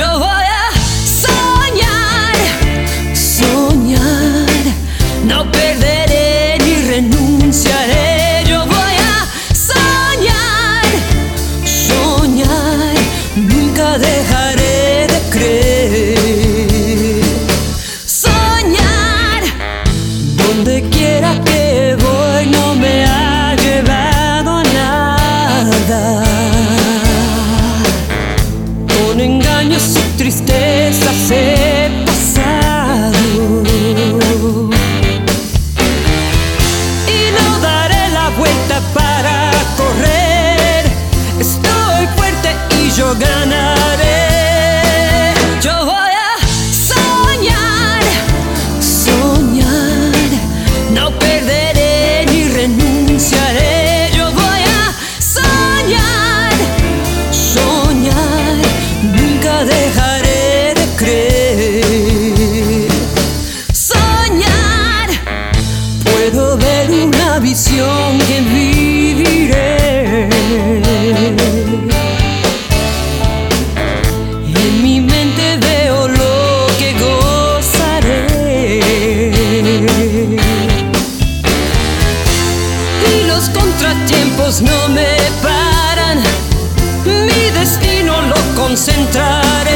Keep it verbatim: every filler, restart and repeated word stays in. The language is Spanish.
Yo voy a soñar, soñar, no perderé ni renunciaré. Yo voy a soñar, soñar, nunca dejaré de creer. Soñar, donde quiera que voy no me ha llevado a nada. Con engaños y tristezas he pasado, y no daré la vuelta para correr. Estoy fuerte y yo ganaré. Yo voy a soñar, soñar, no perderé ni renunciaré. Yo voy a soñar, soñar, nunca dejaré de creer. Soñar, puedo ver una visión que viviré. En mi mente veo lo que gozaré, y los contratiempos no me paran. Mi destino lo concentraré.